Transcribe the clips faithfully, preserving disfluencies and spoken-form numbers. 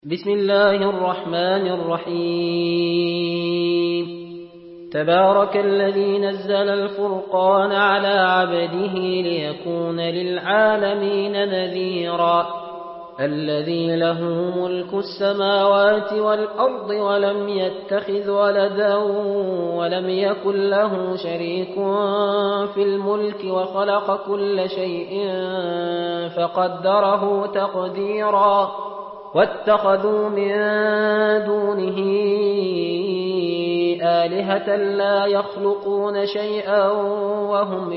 بسم الله الرحمن الرحيم تبارك الذي نزل الفرقان على عبده ليكون للعالمين نذيرا الذي له ملك السماوات والأرض ولم يتخذ ولدا ولم يكن له شريك في الملك وخلق كل شيء فقدره تقديرا واتخذوا من دونه آلهة لا يخلقون شيئا وهم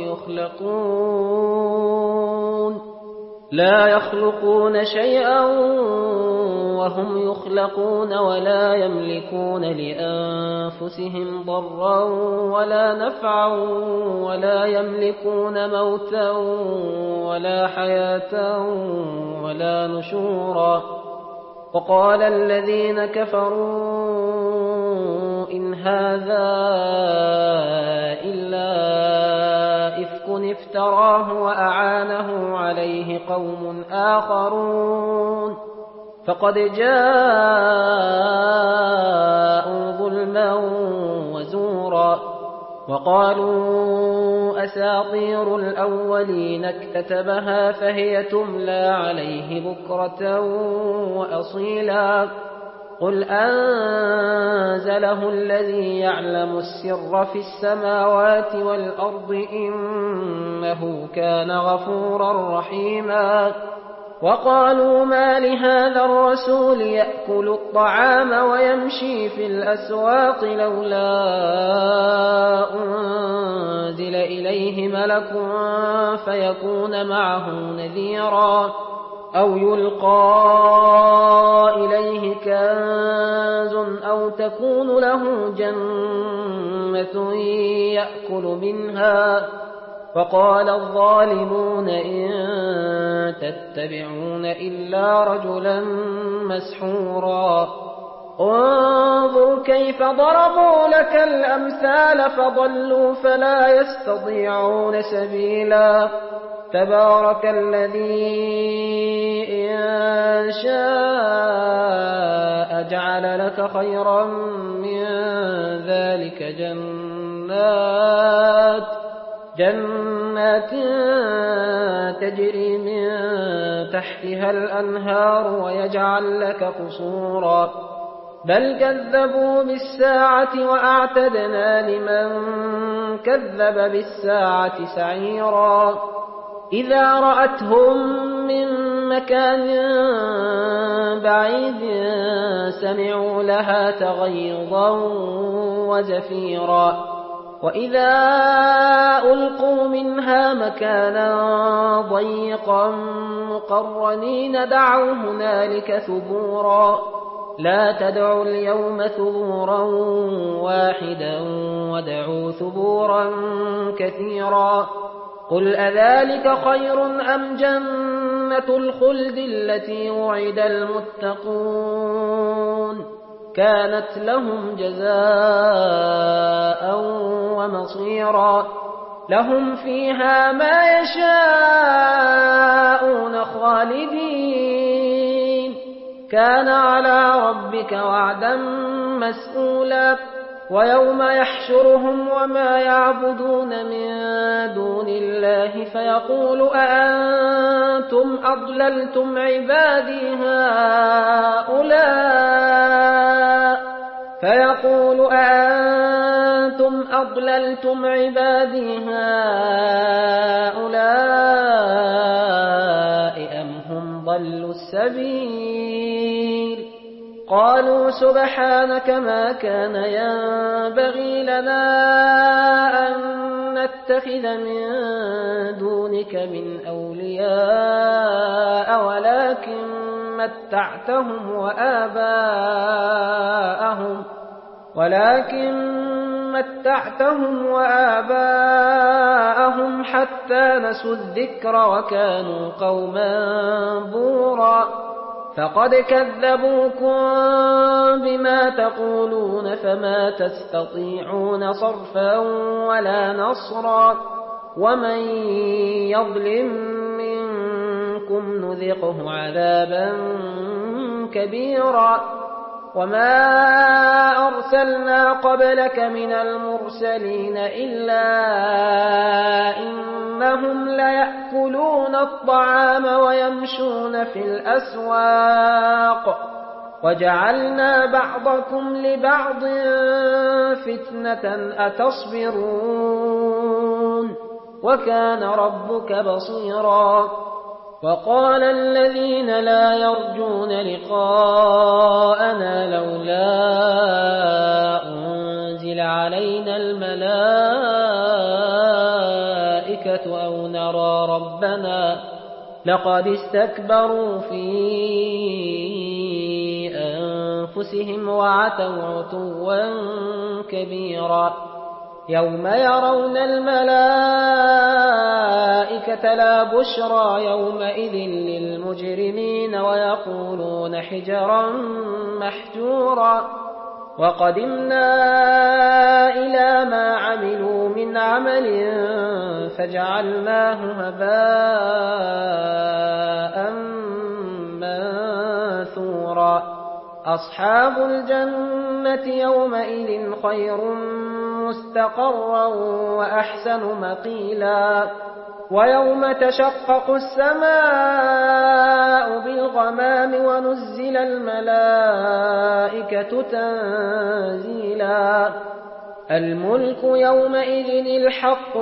يخلقون لا يخلقون شيئا وهم يخلقون ولا يملكون لأنفسهم ضرا ولا نفعا ولا يملكون موتا ولا حياة ولا نشورا وقال الذين كفروا إن هذا إلا إفك افتراه وأعانه عليه قوم آخرون فقد جاءوا ظلما وزورا وقالوا أساطير الأولين اكتتبها فهي تملى عليه بكرة وأصيلا قل أنزله الذي يعلم السر في السماوات والأرض إنه كان غفورا رحيما وقالوا ما لهذا الرسول يأكل الطعام ويمشي في الأسواق لولا أنزل إليه ملك فيكون معه نذيرا أو يلقى إليه كنز أو تكون له جنة يأكل منها وقال الظالمون إن تتبعون إلا رجلا مسحورا انظر كيف ضربوا لك الأمثال فضلوا فلا يستطيعون سبيلا تبارك الذي إن شاء جعل لك خيرا من ذلك جنات جنات تجري من تحتها الأنهار ويجعل لك قصورا بل كذبوا بالساعة وأعتدنا لمن كذب بالساعة سعيرا إذا رأتهم من مكان بعيد سمعوا لها تغيظا وزفيرا وإذا ألقوا منها مكانا ضيقا مقرنين دعوا هنالك ثبورا لا تدعوا اليوم ثبورا واحدا ودعوا ثبورا كثيرا قل أذلك خير أم جنة الخلد التي وعد المتقون كانت لهم جزاء ومصيرا لهم فيها ما يشاءون خالدين كان على ربك وعدا مسئولا ويوم يحشرهم وما يعبدون من دون الله فيقول أأنتم أضللتم عبادي هؤلاء فيقول أأنتم أضللتم عبادي هؤلاء أم هم ضلوا السبيل قالوا سبحانك ما كان ينبغي لنا أن نتخذ من دونك من أولياء ولكن متعتهم وآباءهم ولكن متعتهم وآباءهم حتى نسوا الذكر وكانوا قوما بورا فقد كذبوكم بما تقولون فما تستطيعون صرفا ولا نصرا ومن يظلم منكم نذقه عذابا كبيرا وما أرسلنا قبلك من المرسلين إلا إنهم ليأكلون الطعام ويمشون في الأسواق وجعلنا بعضكم لبعض فتنة أتصبرون وكان ربك بصيرا وقال الذين لا يرجون لقاءنا لولا أنزل علينا الملائكة أو نرى ربنا لقد استكبروا في أنفسهم وعتوا عتوا كبيرا يوم يرون الملائكة لا بشرى يومئذ للمجرمين ويقولون حجرا محجورا وقدمنا إلى ما عملوا من عمل فجعلناه هباء منثورا أصحاب الجنة يومئذ خير مستقرا وأحسن مقيلا ويوم تشقق السماء بالغمام ونزل الملائكة تنزيلا الملك يومئذ الحق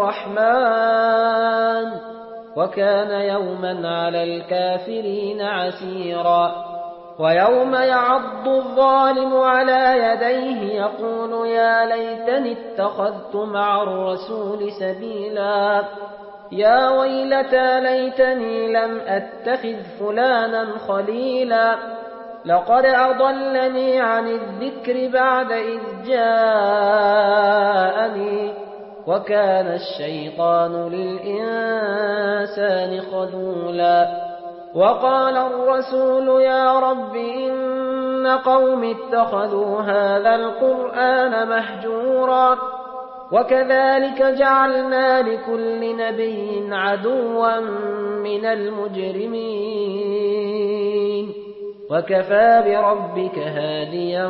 للرحمن وكان يوما على الكافرين عسيرا ويوم يعض الظالم على يديه يقول يا ليتني اتخذت مع الرسول سبيلا يا ويلتى ليتني لم أتخذ فلانا خليلا لقد أضلني عن الذكر بعد إذ جاءني وكان الشيطان للإنسان خذولا وقال الرسول يا رب إن قوم اتخذوا هذا القرآن مهجورا وكذلك جعلنا لكل نبي عدوا من المجرمين وكفى بربك هاديا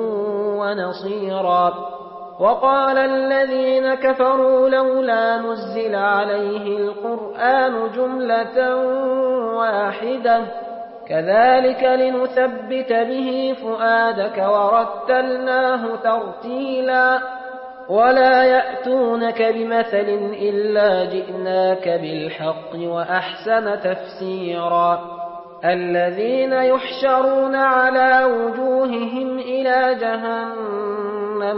ونصيرا وقال الذين كفروا لولا نزل عليه القرآن جملة واحدة كذلك لنثبت به فؤادك ورتلناه ترتيلا ولا يأتونك بمثل إلا جئناك بالحق وأحسن تفسيرا الذين يحشرون على وجوههم إلى جهنم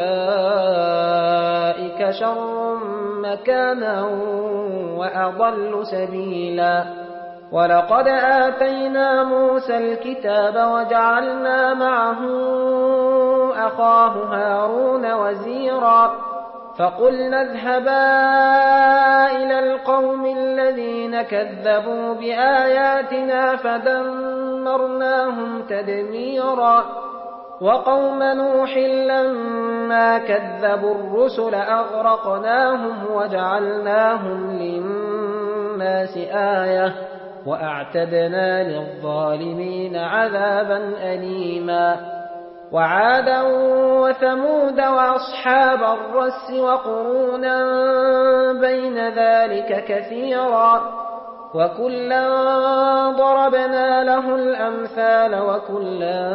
أولئك شر مكانا وأضل سبيلا ولقد آتينا موسى الكتاب وجعلنا معه أخاه هارون وزيرا فقلنا اذهبا إلى القوم الذين كذبوا بآياتنا فدمرناهم تدميرا وقوم نوح لما كذبوا الرسل أغرقناهم وجعلناهم للناس آية وأعتدنا للظالمين عذابا أليما وعادا وثمود وأصحاب الرس وقرونا بين ذلك كثيرا وكلا ضربنا له الأمثال وكلا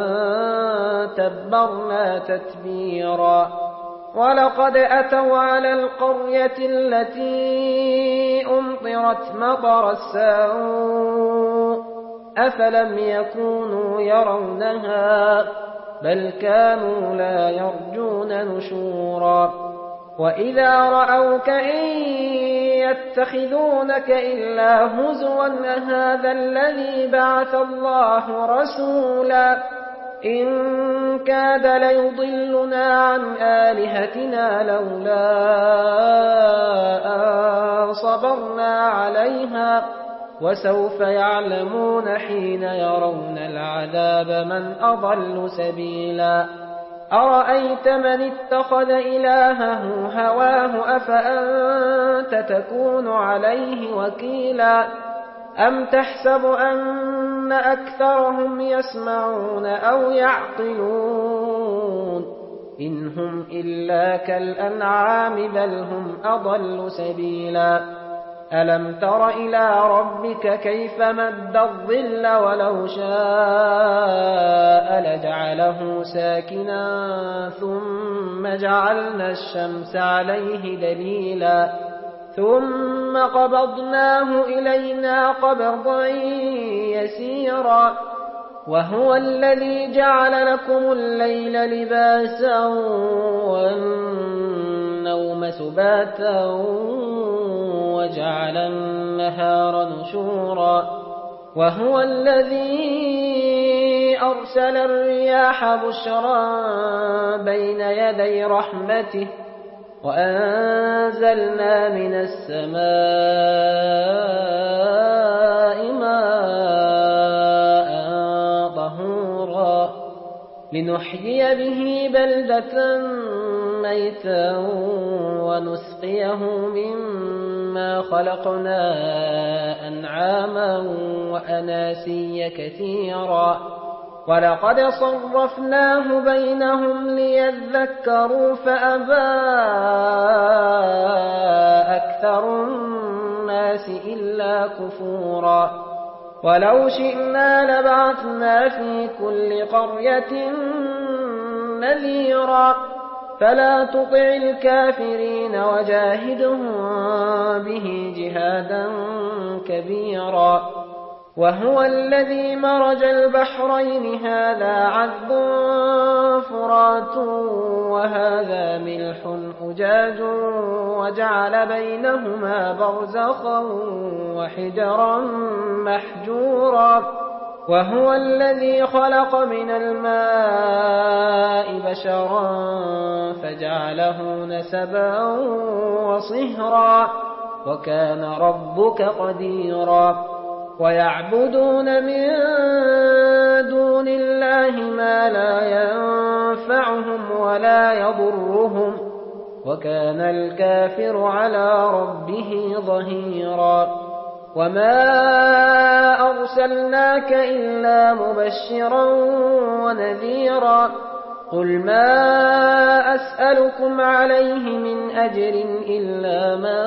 تبرنا تتبيرا ولقد أتوا على القرية التي أمطرت مطر السوء أفلم يكونوا يرونها بل كانوا لا يرجون نشورا وإذا رأوك إن يتخذونك إلا هزوا هذا الذي بعث الله رسولا إن كاد ليضلنا عن آلهتنا لولا أن صبرنا عليها وسوف يعلمون حين يرون العذاب من أضل سبيلا أرأيت من اتخذ إلهه هواه أفأنت تكون عليه وكيلا أم تحسب أن أن أكثرهم يسمعون أو يعقلون إن هم إلا كالأنعام بل هم أضل سبيلا ألم تر إلى ربك كيف مد الظل ولو شاء لجعله ساكنا ثم جعلنا الشمس عليه دليلا ثم قبضناه إلينا قبضا يسيرا وهو الذي جعل لكم الليل لباسا والنوم سباتا وجعل النهار نشورا وهو الذي أرسل الرياح بشرا بين يدي رحمته وأنزلنا من السماء ماء طهورا لنحيي به بلدة ميتا ونسقيه مما خلقنا أنعاما وأناسيا كثيرا ولقد صرفناه بينهم ليذكروا فأبى أكثر الناس إلا كفورا ولو شئنا لبعثنا في كل قرية نذيرا فلا تطع الكافرين وجاهدهم به جهادا كبيرا وهو الذي مرج البحرين هذا عذب فرات وهذا ملح أجاج وجعل بينهما برزخا وحجرا محجورا وهو الذي خلق من الماء بشرا فجعله نسبا وصهرا وكان ربك قديرا ويعبدون من دون الله ما لا ينفعهم ولا يضرهم وكان الكافر على ربه ظهيرا وما أرسلناك إلا مبشرا ونذيرا قل ما أسألكم عليه من أجر إلا من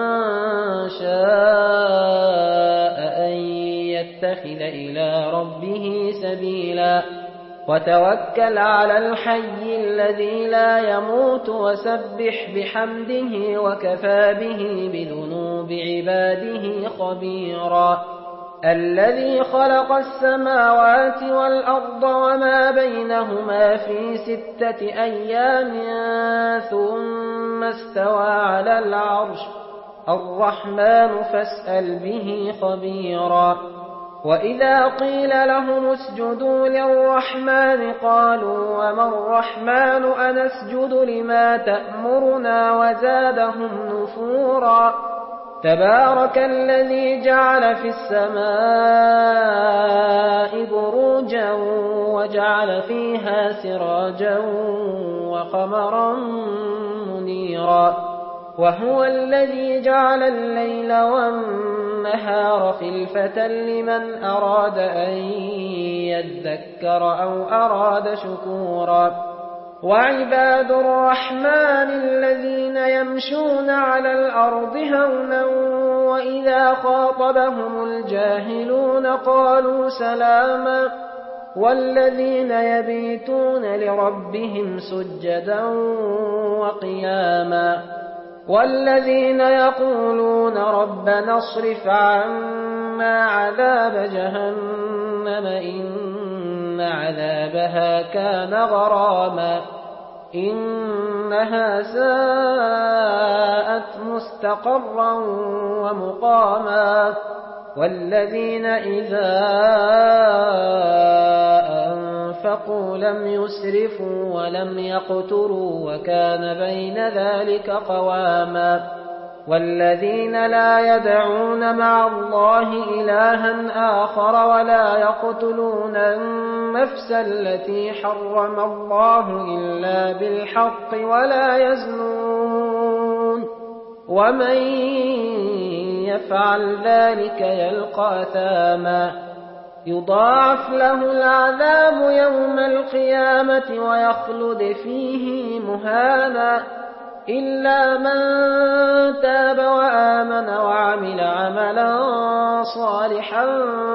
شاء أن يتخذ إلى ربه سبيلا وتوكل على الحي الذي لا يموت وسبح بحمده وكفى به بذنوب عباده خبيرا الذي خلق السماوات والأرض وما بينهما في ستة أيام ثم استوى على العرش الرحمن فاسأل به خبيرا وإذا قيل لهم اسجدوا للرحمن قالوا وما الرحمن أنسجد لما تأمرنا وزادهم نفورا تبارك الذي جعل في السماء بروجا وجعل فيها سراجا وقمرا منيرا وهو الذي جعل الليل والنهار خلفة لمن أراد أن يذكر أو أراد شكورا وعباد الرحمن الذين يمشون على الأرض هونا وإذا خاطبهم الجاهلون قالوا سلاما والذين يبيتون لربهم سجدا وقياما والذين يقولون ربنا اصرف عنا عذاب جهنم إن عذابها كان غراما إنها ساءت مستقرا ومقاما والذين إذا أنفقوا لم يسرفوا ولم يقتروا وكان بين ذلك قواما والذين لا يدعون مع الله إلها آخر ولا يقتلون النفس التي حرم الله إلا بالحق ولا يزنون ومن يفعل ذلك يلقى أثاما يضاعف له العذاب يوم القيامة ويخلد فيه مهانا إلا من تاب وآمن وعمل عملا صالحا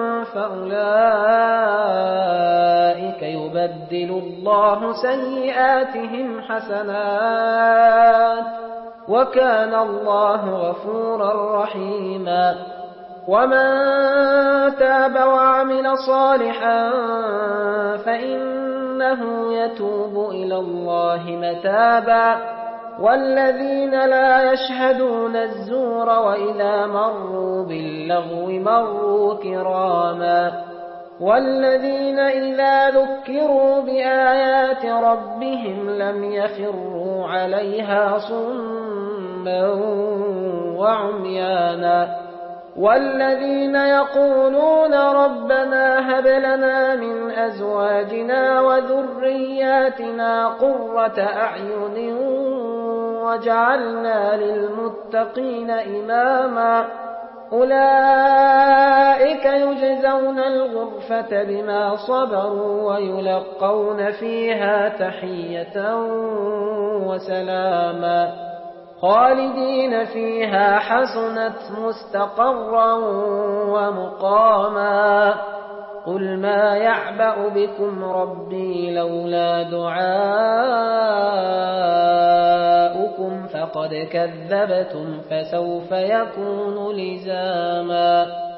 فأولئك يبدل الله سيئاتهم حسنات وكان الله غفورا رحيما ومن تاب وعمل صالحا فإنه يتوب إلى الله متابا والذين لا يشهدون الزور وإذا مروا باللغو مروا كراما والذين إذا ذكروا بآيات ربهم لم يخروا عليها صما وعميانا والذين يقولون ربنا هب لنا من أزواجنا وذرياتنا قرة أعين وجعلنا للمتقين إماما أولئك يجزون الغرفة بما صبروا ويلقون فيها تحية وسلاما خالدين فيها حسنت مستقرا ومقاما قل ما يعبأ بكم ربي لولا دعاؤكم فقد كذبتم فسوف يكون لزاما